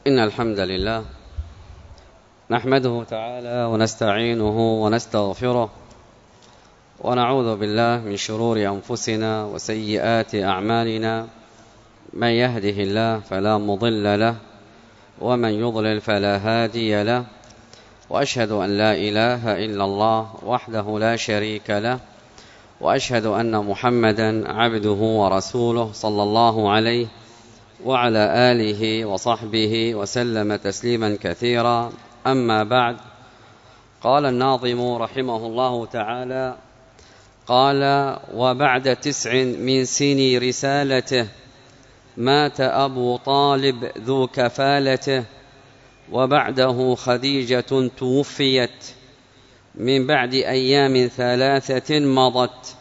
إن الحمد لله نحمده تعالى ونستعينه ونستغفره ونعوذ بالله من شرور أنفسنا وسيئات أعمالنا. من يهده الله فلا مضل له ومن يضلل فلا هادي له، وأشهد أن لا إله إلا الله وحده لا شريك له، وأشهد أن محمدا عبده ورسوله صلى الله عليه وعلى آله وصحبه وسلم تسليما كثيرا. أما بعد، قال الناظم رحمه الله تعالى: قال: وبعد 9 من سني رسالته مات أبو طالب ذو كفالته، وبعده خديجة توفيت من بعد أيام 3 مضت.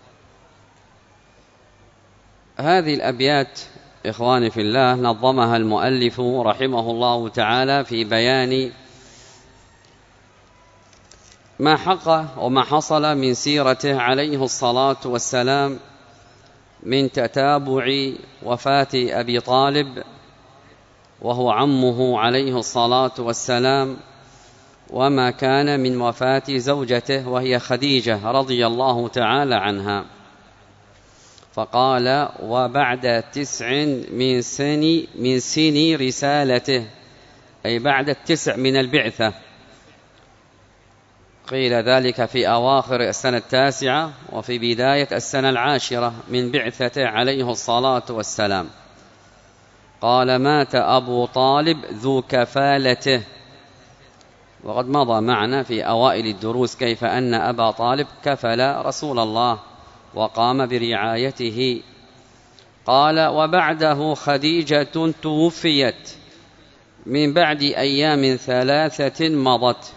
هذه الأبيات إخواني في الله نظمها المؤلف رحمه الله تعالى في بيان ما حق وما حصل من سيرته عليه الصلاة والسلام من تتابع وفاة أبي طالب وهو عمه عليه الصلاة والسلام، وما كان من وفاة زوجته وهي خديجة رضي الله تعالى عنها. فقال: وبعد 9 من سني رسالته، أي بعد 9 من البعثة. قيل ذلك في أواخر السنة 9 وفي بداية السنة 10 من بعثته عليه الصلاة والسلام. قال: مات أبو طالب ذو كفالته. وقد مضى معنا في أوائل الدروس كيف أن أبا طالب كفل رسول الله وقام برعايته. قال: وبعده خديجة توفيت من بعد أيام 3 مضت.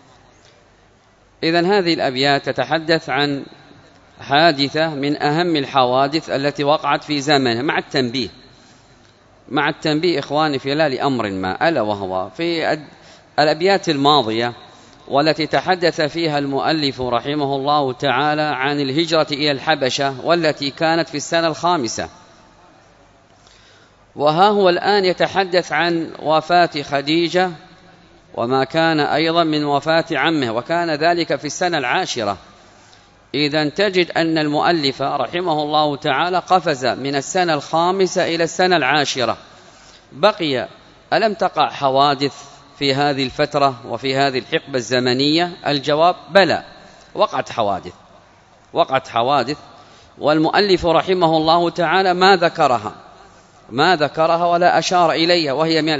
إذن هذه الأبيات تتحدث عن حادثة من أهم الحوادث التي وقعت في زمنها، مع التنبيه إخواني في الله لأمر ما، ألا وهو في الأبيات الماضية والتي تحدث فيها المؤلف رحمه الله تعالى عن الهجرة إلى الحبشة والتي كانت في السنة 5. وها هو الآن يتحدث عن وفاة خديجة وما كان أيضا من وفاة عمه، وكان ذلك في السنة 10. إذن تجد أن المؤلف رحمه الله تعالى قفز من السنة 5 إلى السنة 10. بقي ألم تقع حوادث في هذه الفترة وفي هذه الحقبة الزمنية؟ الجواب: بلى، وقعت حوادث، والمؤلف رحمه الله تعالى ما ذكرها ولا أشار إليها، وهي من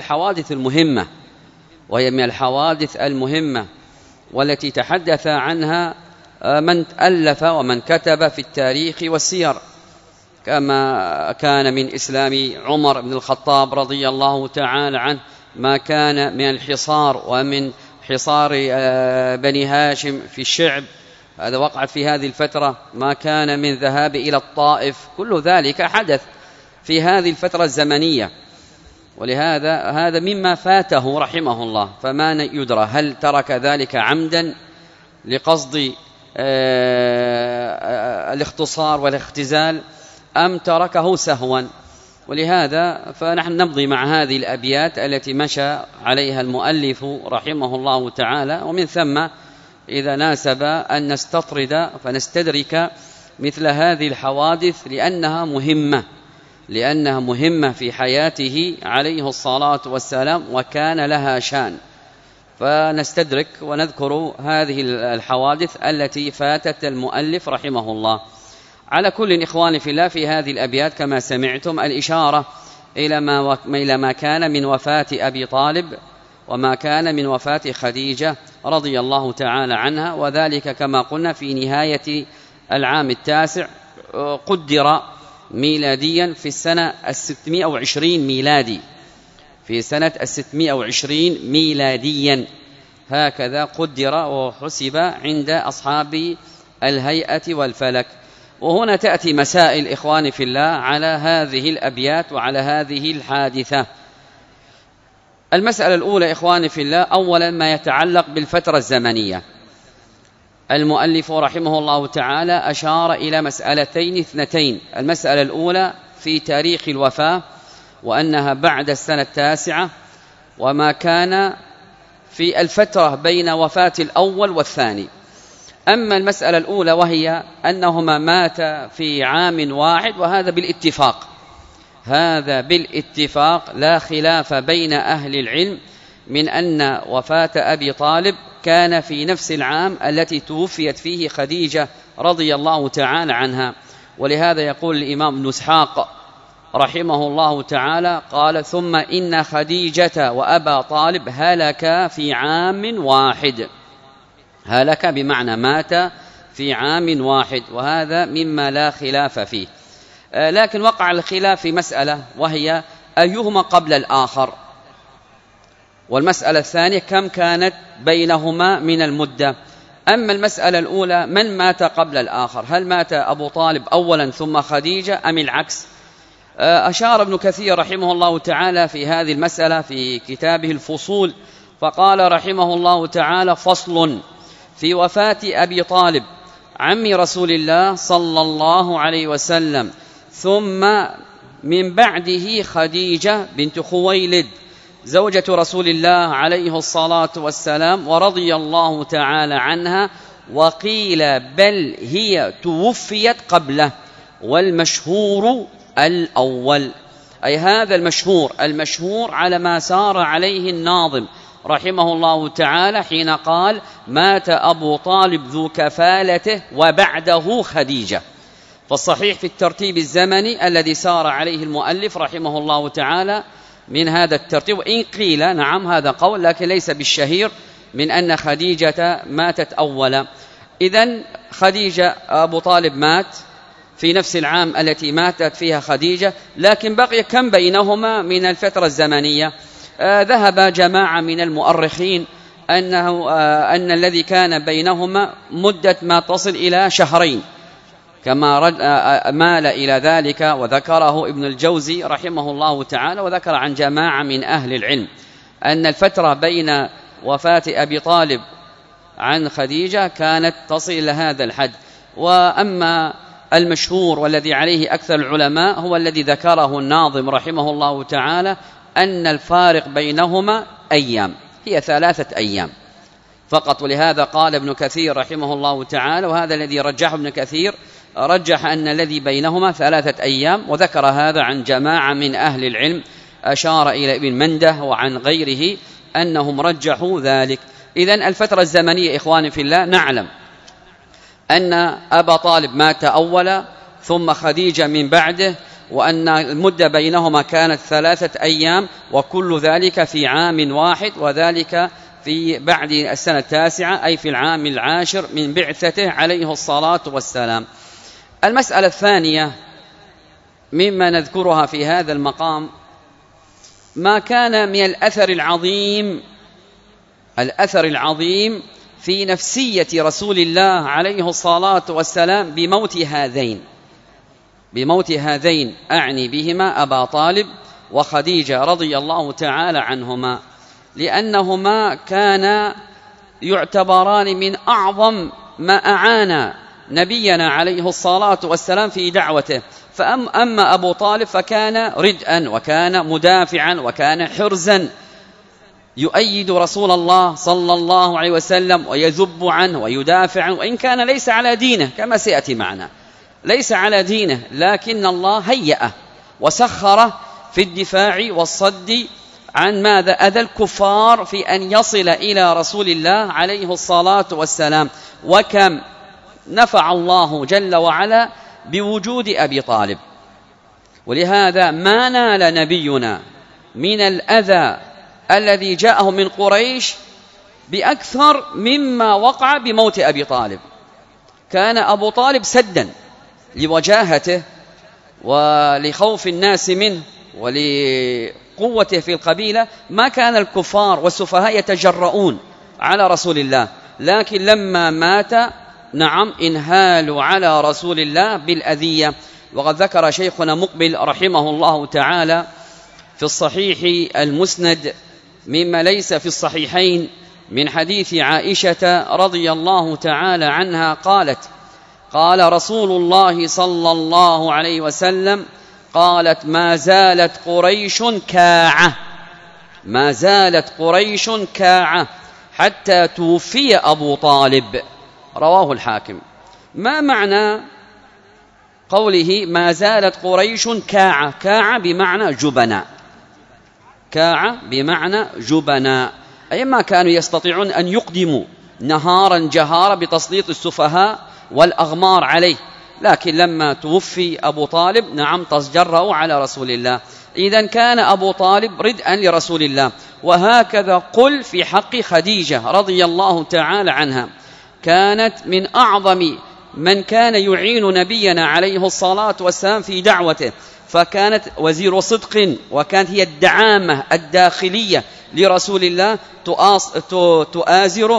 الحوادث المهمة والتي تحدث عنها من ألف ومن كتب في التاريخ والسير، كما كان من إسلام عمر بن الخطاب رضي الله تعالى عنه، ما كان من الحصار ومن حصار بني هاشم في الشعب، هذا وقع في هذه الفترة، ما كان من ذهاب إلى الطائف، كل ذلك حدث في هذه الفترة الزمنية. ولهذا هذا مما فاته رحمه الله، فما يدرى هل ترك ذلك عمدا لقصد الاختصار والاختزال أم تركه سهوا. ولهذا فنحن نمضي مع هذه الأبيات التي مشى عليها المؤلف رحمه الله تعالى، ومن ثم إذا ناسب أن نستطرد فنستدرك مثل هذه الحوادث لأنها مهمة في حياته عليه الصلاة والسلام، وكان لها شان، فنستدرك ونذكر هذه الحوادث التي فاتت المؤلف رحمه الله. على كل إخواني في الله، في هذه الأبيات كما سمعتم الإشارة إلى ما كان من وفاة أبي طالب وما كان من وفاة خديجة رضي الله تعالى عنها، وذلك كما قلنا في نهاية العام 9 قدر ميلاديا في السنة 620 ميلادي، في سنة 620 ميلاديا، هكذا قدر وحسب عند أصحاب الهيئة والفلك. وهنا تأتي مسائل إخواني في الله على هذه الأبيات وعلى هذه الحادثة. المسألة الأولى إخواني في الله، أولا ما يتعلق بالفترة الزمنية. المؤلف رحمه الله تعالى أشار إلى مسألتين اثنتين. المسألة الأولى في تاريخ الوفاة، وأنها بعد السنة 9، وما كان في الفترة بين وفاة الأول والثاني. أما المسألة الأولى وهي أنهما ماتا في عام واحد، وهذا بالاتفاق، هذا بالاتفاق لا خلاف بين أهل العلم من أن وفاة أبي طالب كان في نفس العام التي توفيت فيه خديجة رضي الله تعالى عنها. ولهذا يقول الإمام ابن إسحاق رحمه الله تعالى قال: ثم إن خديجة وأبا طالب هلك في عام واحد. هلك بمعنى مات في عام واحد، وهذا مما لا خلاف فيه. لكن وقع الخلاف في مسألة، وهي أيهما قبل الآخر، والمسألة الثانية كم كانت بينهما من المدة. أما المسألة الأولى من مات قبل الآخر، هل مات أبو طالب أولا ثم خديجة أم العكس؟ أشار ابن كثير رحمه الله تعالى في هذه المسألة في كتابه الفصول، فقال رحمه الله تعالى: فصل في وفاة أبي طالب عم رسول الله صلى الله عليه وسلم، ثم من بعده خديجة بنت خويلد زوجة رسول الله عليه الصلاة والسلام ورضي الله تعالى عنها، وقيل بل هي توفيت قبله، والمشهور الأول. أي هذا المشهور على ما سار عليه الناظم رحمه الله تعالى حين قال: مات أبو طالب ذو كفالته وبعده خديجة. فالصحيح في الترتيب الزمني الذي سار عليه المؤلف رحمه الله تعالى من هذا الترتيب، وإن قيل نعم هذا قول لكن ليس بالشهير من أن خديجة ماتت أولا. إذن خديجة أبو طالب مات في نفس العام التي ماتت فيها خديجة، لكن بقي كم بينهما من الفترة الزمنية؟ ذهب جماعة من المؤرخين أن الذي كان بينهما مدة ما تصل إلى شهرين، كما مال إلى ذلك وذكره ابن الجوزي رحمه الله تعالى، وذكر عن جماعة من أهل العلم أن الفترة بين وفاة أبي طالب عن خديجة كانت تصل إلى هذا الحد. وأما المشهور والذي عليه أكثر العلماء هو الذي ذكره الناظم رحمه الله تعالى، أن الفارق بينهما أيام، هي 3 أيام فقط. ولهذا قال ابن كثير رحمه الله تعالى، وهذا الذي رجحه ابن كثير، رجح أن الذي بينهما 3 أيام، وذكر هذا عن جماعة من أهل العلم، أشار إلى ابن منده وعن غيره أنهم رجحوا ذلك. إذن الفترة الزمنية إخواني في الله نعلم أن أبا طالب مات أولا ثم خديجة من بعده، وأن المدة بينهما كانت 3 أيام، وكل ذلك في عام واحد، وذلك في بعد السنة 9 أي في العام 10 من بعثته عليه الصلاة والسلام. المسألة الثانية مما نذكرها في هذا المقام ما كان من الأثر العظيم في نفسية رسول الله عليه الصلاة والسلام بموت هذين أعني بهما أبا طالب وخديجة رضي الله تعالى عنهما، لأنهما كانا يعتبران من أعظم ما أعان نبينا عليه الصلاة والسلام في دعوته. فأما أبو طالب فكان ردءا، وكان مدافعا، وكان حرزا يؤيد رسول الله صلى الله عليه وسلم ويذب عنه ويدافع عنه، وإن كان ليس على دينه كما سيأتي معنا، ليس على دينه، لكن الله هيأه وسخره في الدفاع والصد عن ماذا؟ أذى الكفار في أن يصل إلى رسول الله عليه الصلاة والسلام. وكم نفع الله جل وعلا بوجود أبي طالب. ولهذا ما نال نبينا من الأذى الذي جاءه من قريش بأكثر مما وقع بموت أبي طالب. كان أبو طالب سدا لوجاهته ولخوف الناس منه ولقوته في القبيلة، ما كان الكفار والسفهاء يتجرؤون على رسول الله، لكن لما مات نعم انهالوا على رسول الله بالأذية. وقد ذكر شيخنا مقبل رحمه الله تعالى في الصحيح المسند مما ليس في الصحيحين من حديث عائشة رضي الله تعالى عنها قالت: قال رسول الله صلى الله عليه وسلم، قالت: ما زالت قريش كاعة، ما زالت قريش كاعة حتى توفي أبو طالب. رواه الحاكم. ما معنى قوله ما زالت قريش كاعة؟ كاعة بمعنى جبناء، كاعة بمعنى جبناء، أي ما كانوا يستطيعون أن يقدموا نهارا جهارا بتسليط السفهاء والأغمار عليه، لكن لما توفي أبو طالب نعم تجرؤوا على رسول الله. إذن كان أبو طالب ردءا لرسول الله. وهكذا قل في حق خديجة رضي الله تعالى عنها، كانت من أعظم من كان يعين نبينا عليه الصلاة والسلام في دعوته، فكانت وزير صدق، وكانت هي الدعامة الداخلية لرسول الله، تؤازره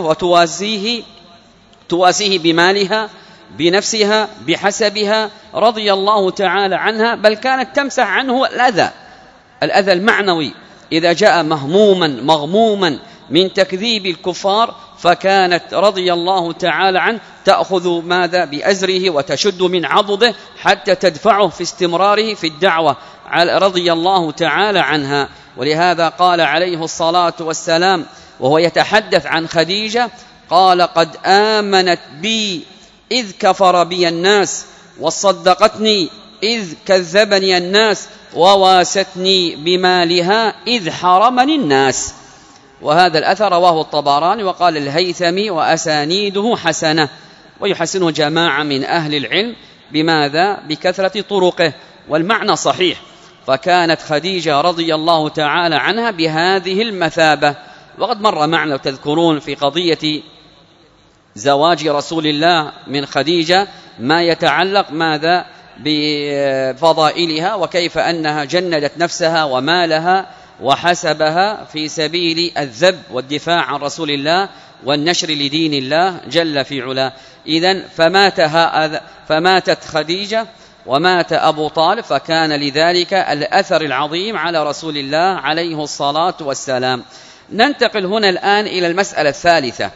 وتواسيه بمالها بنفسها بحسبها رضي الله تعالى عنها، بل كانت تمسح عنه الأذى المعنوي إذا جاء مهموما مغموما من تكذيب الكفار، فكانت رضي الله تعالى عنه تأخذ ماذا بأزره وتشد من عضده حتى تدفعه في استمراره في الدعوة رضي الله تعالى عنها. ولهذا قال عليه الصلاة والسلام وهو يتحدث عن خديجة، قال قد آمنت بي إذ كفر بي الناس، وصدقتني إذ كذبني الناس، وواستني بمالها إذ حرمني الناس. وهذا الأثر رواه الطبراني وقال الهيثمي وأسانيده حسنة، ويحسنه جماعة من أهل العلم بماذا؟ بكثرة طرقه، والمعنى صحيح. فكانت خديجة رضي الله تعالى عنها بهذه المثابة. وقد مر معنا تذكرون في قضية زواج رسول الله من خديجة ما يتعلق ماذا بفضائلها، وكيف أنها جندت نفسها ومالها وحسبها في سبيل الذب والدفاع عن رسول الله والنشر لدين الله جل في علاه. إذن فماتت خديجة ومات أبو طالب، فكان لذلك الأثر العظيم على رسول الله عليه الصلاة والسلام. ننتقل هنا الآن إلى المسألة الثالثة،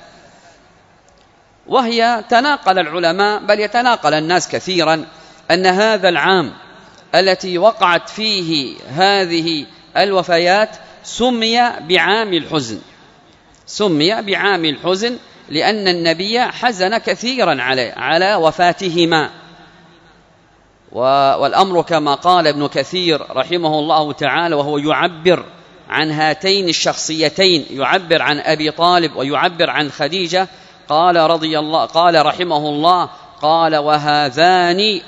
وهي تناقل العلماء بل يتناقل الناس كثيرا أن هذا العام التي وقعت فيه هذه الوفيات سمي بعام الحزن، سمي بعام الحزن لأن النبي حزن كثيرا على وفاتهما. والأمر كما قال ابن كثير رحمه الله تعالى وهو يعبر عن هاتين الشخصيتين، يعبر عن أبي طالب ويعبر عن خديجة، قال رحمه الله قال وهذان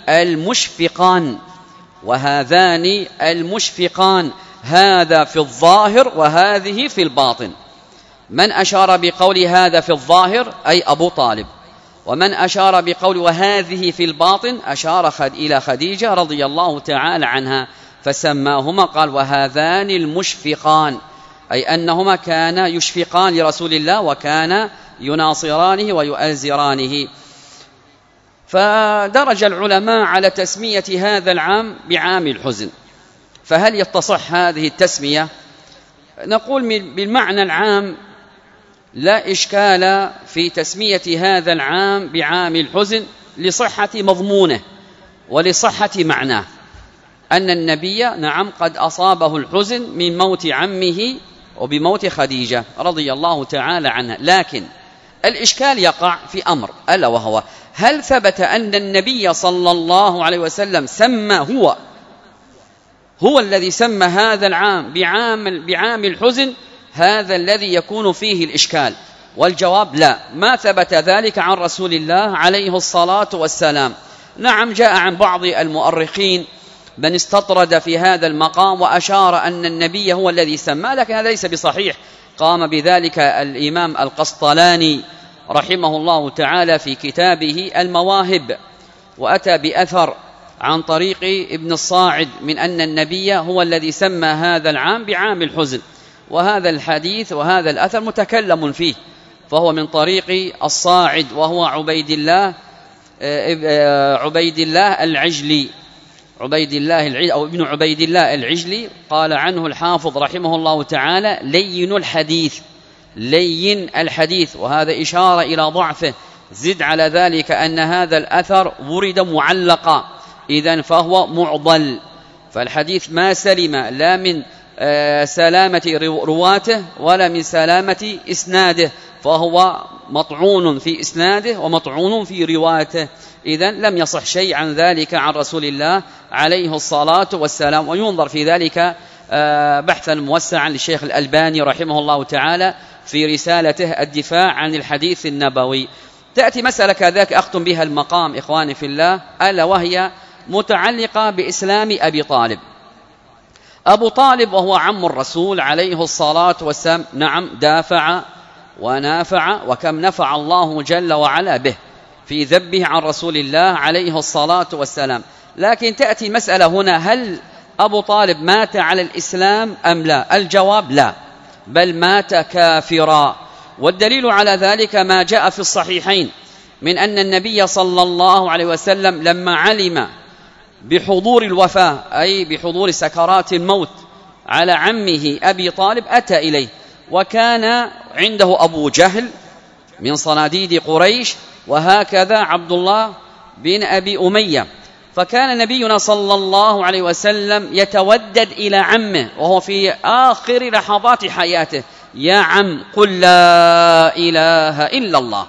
المشفقان هذا في الظاهر وهذه في الباطن. من أشار بقول هذا في الظاهر أي أبو طالب، ومن أشار بقول وهذه في الباطن أشار إلى خديجة رضي الله تعالى عنها، فسماهما قال وهذان المشفقان، أي أنهما كانا يشفقان لرسول الله وكانا يناصرانه ويؤازرانه. فدرج العلماء على تسمية هذا العام بعام الحزن. فهل يتصح هذه التسمية؟ نقول بالمعنى العام لا إشكال في تسمية هذا العام بعام الحزن لصحة مضمونه ولصحة معناه، أن النبي نعم قد أصابه الحزن من موت عمه وبموت خديجة رضي الله تعالى عنها. لكن الإشكال يقع في أمر، ألا وهو هل ثبت أن النبي صلى الله عليه وسلم سمى هو الذي سمى هذا العام بعام الحزن؟ هذا الذي يكون فيه الإشكال. والجواب لا، ما ثبت ذلك عن رسول الله عليه الصلاة والسلام. نعم جاء عن بعض المؤرخين من استطرد في هذا المقام وأشار أن النبي هو الذي سمى، لكن هذا ليس بصحيح. قام بذلك الإمام القسطلاني رحمه الله تعالى في كتابه المواهب، وأتى بأثر عن طريق ابن الصاعد من أن النبي هو الذي سمى هذا العام بعام الحزن، وهذا الحديث وهذا الأثر متكلم فيه، فهو من طريق الصاعد وهو عبيد الله العجلي أو ابن عبيد الله العجلي. قال عنه الحافظ رحمه الله تعالى لين الحديث، وهذا إشارة إلى ضعفه. زد على ذلك أن هذا الأثر ورد معلقا، إذن فهو معضل، فالحديث ما سلم لا من سلامة رواته ولا من سلامة إسناده، فهو مطعون في إسناده ومطعون في رواته، إذن لم يصح شيء عن ذلك عن رسول الله عليه الصلاة والسلام. وينظر في ذلك بحثا موسعا للشيخ الألباني رحمه الله تعالى في رسالته الدفاع عن الحديث النبوي. تأتي مسألة كذلك أختم بها المقام إخواني في الله، ألا وهي متعلقة بإسلام أبي طالب. أبو طالب وهو عم الرسول عليه الصلاة والسلام، نعم دافع ونافع، وكم نفع الله جل وعلا به في ذبه عن رسول الله عليه الصلاة والسلام. لكن تأتي مسألة هنا، هل أبو طالب مات على الإسلام أم لا؟ الجواب لا، بل مات كافرا. والدليل على ذلك ما جاء في الصحيحين من أن النبي صلى الله عليه وسلم لما علم بحضور الوفاة، أي بحضور سكرات الموت على عمه أبي طالب، أتى إليه، وكان عنده أبو جهل من صناديد قريش، وهكذا عبد الله بن أبي أمية. فكان نبينا صلى الله عليه وسلم يتودد إلى عمه وهو في آخر لحظات حياته: يا عم قل لا إله إلا الله.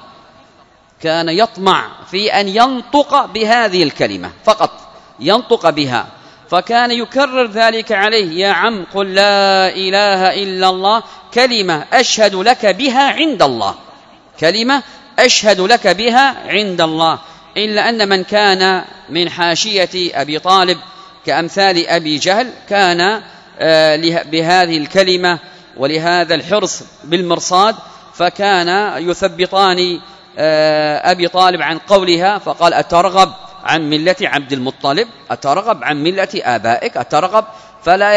كان يطمع في أن ينطق بهذه الكلمة فقط، ينطق بها، فكان يكرر ذلك عليه: يا عم قل لا إله إلا الله، كلمة أشهد لك بها عند الله، كلمة أشهد لك بها عند الله. إلا أن من كان من حاشية أبي طالب كأمثال أبي جهل كان بهذه الكلمة ولهذا الحرص بالمرصاد، فكان يثبطان أبي طالب عن قولها، فقال: أترغب عن ملة عبد المطلب؟ أترغب عن ملة آبائك؟ أترغب؟ فلا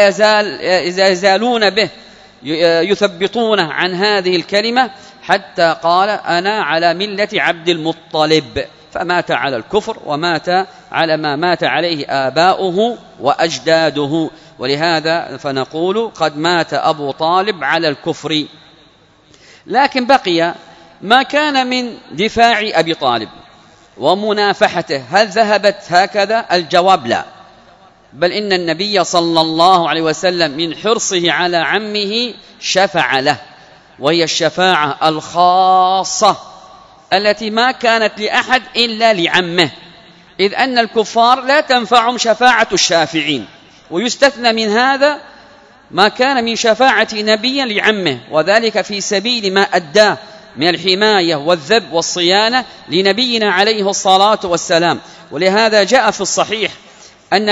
يزالون به يثبطونه عن هذه الكلمة حتى قال: أنا على ملة عبد المطلب. فمات على الكفر، ومات على ما مات عليه آباؤه وأجداده. ولهذا فنقول قد مات أبو طالب على الكفر. لكن بقي ما كان من دفاع أبي طالب ومنافحته، هل ذهبت هكذا؟ الجواب لا، بل إن النبي صلى الله عليه وسلم من حرصه على عمه شفع له، وهي الشفاعة الخاصة التي ما كانت لأحد إلا لعمه، إذ أن الكفار لا تنفعهم شفاعة الشافعين. ويستثنى من هذا ما كان من شفاعة نبي لعمه، وذلك في سبيل ما أداه من الحماية والذب والصيانة لنبينا عليه الصلاة والسلام. ولهذا جاء في الصحيح أن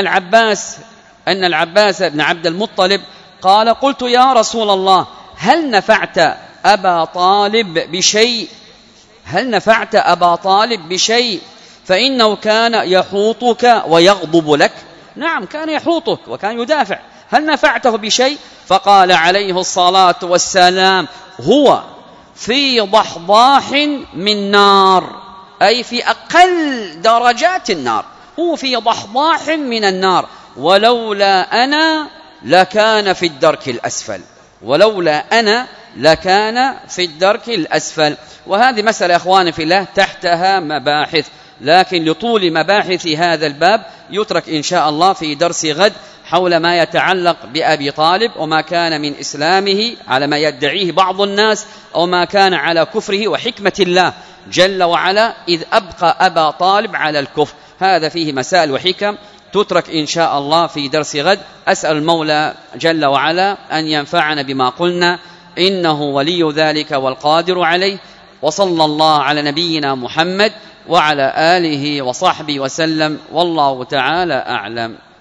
العباس بن عبد المطلب قال: قلت يا رسول الله، هل نفعت أبا طالب بشيء؟ هل نفعت أبا طالب بشيء؟ فإنه كان يحوطك ويغضب لك. نعم، كان يحوطك وكان يدافع. هل نفعته بشيء؟ فقال عليه الصلاة والسلام: هو في ضحضاح من نار، أي في أقل درجات النار، هو في ضحضاح من النار، ولولا أنا لكان في الدرك الأسفل، ولولا أنا لكان في الدرك الأسفل. وهذه مسألة أخواني في الله تحتها مباحث، لكن لطول مباحث هذا الباب يترك إن شاء الله في درس غد حول ما يتعلق بأبي طالب وما كان من إسلامه على ما يدعيه بعض الناس، أو ما كان على كفره، وحكمة الله جل وعلا إذ أبقى أبا طالب على الكفر. هذا فيه مسائل وحكم تترك إن شاء الله في درس غد. أسأل المولى جل وعلا أن ينفعنا بما قلنا، إنه ولي ذلك والقادر عليه. وصلى الله على نبينا محمد وعلى آله وصحبه وسلم، والله تعالى أعلم.